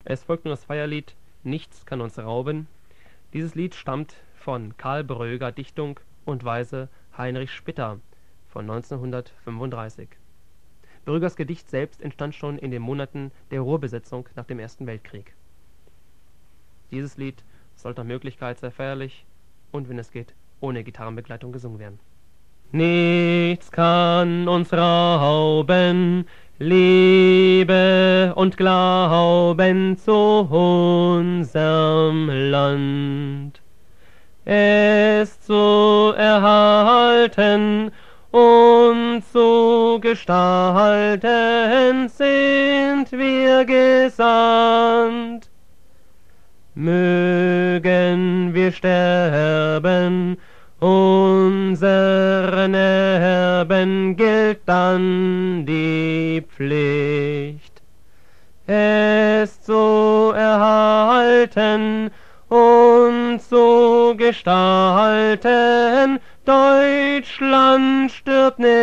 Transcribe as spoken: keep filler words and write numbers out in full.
Es folgt nun das Feierlied Nichts kann uns rauben. Dieses Lied stammt von Karl Bröger Dichtung und Weise Heinrich Spitter von neunzehnhundertfünfunddreißig. Brögers Gedicht selbst entstand schon in den Monaten der Ruhrbesetzung nach dem Ersten Weltkrieg. Dieses Lied sollte nach Möglichkeit sehr feierlich und, wenn es geht, ohne Gitarrenbegleitung gesungen werden. Nichts kann uns rauben, Liebe und Glauben zu unserem Land. Es zu erhalten und zu gestalten sind wir gesandt. Mögen wir sterben, unseren Erben gilt dann die Pflicht, es zu erhalten und zu gestalten. Deutschland stirbt nicht.